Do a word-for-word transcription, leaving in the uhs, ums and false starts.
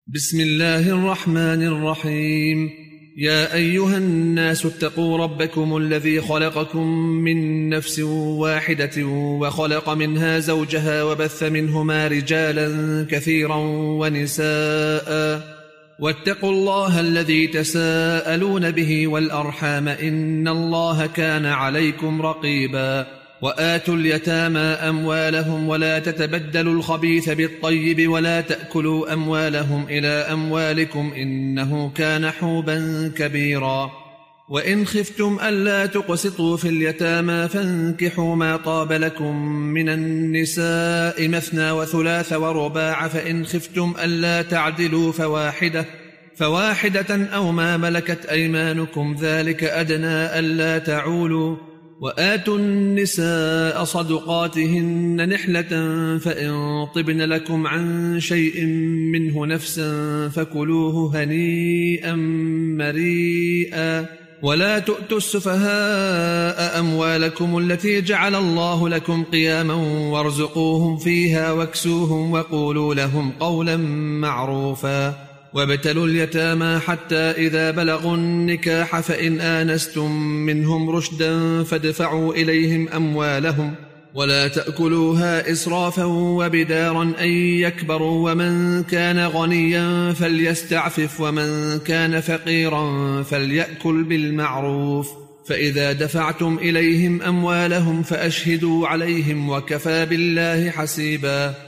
بسم الله الرحمن الرحيم. يا أيها الناس اتقوا ربكم الذي خلقكم من نفس واحدة وخلق منها زوجها وبث منهما رجالا كثيرا ونساء واتقوا الله الذي تساءلون به والأرحام إن الله كان عليكم رقيبا. وآتوا اليتامى أموالهم ولا تتبدلوا الخبيث بالطيب ولا تأكلوا أموالهم إلى أموالكم إنه كان حوبا كبيرا. وإن خفتم ألا تقسطوا في اليتامى فانكحوا ما طاب لكم من النساء مثنى وثلاث ورباع، فإن خفتم ألا تعدلوا فواحدة فواحدة أو ما ملكت أيمانكم ذلك أدنى ألا تعولوا. وآتوا النساء صدقاتهن نحلة فإن طبن لكم عن شيء منه نفسا فكلوه هنيئا مريئا. ولا تؤتوا السفهاء أموالكم التي جعل الله لكم قياما وارزقوهم فيها واكسوهم وقولوا لهم قولا معروفا. وابتلوا اليتامى حتى إذا بلغوا النكاح فإن آنستم منهم رشدا فادفعوا إليهم أموالهم ولا تأكلوها إسرافا وبدارا أن يكبروا. ومن كان غنيا فليستعفف ومن كان فقيرا فليأكل بالمعروف. فإذا دفعتم إليهم أموالهم فأشهدوا عليهم وكفى بالله حسيبا.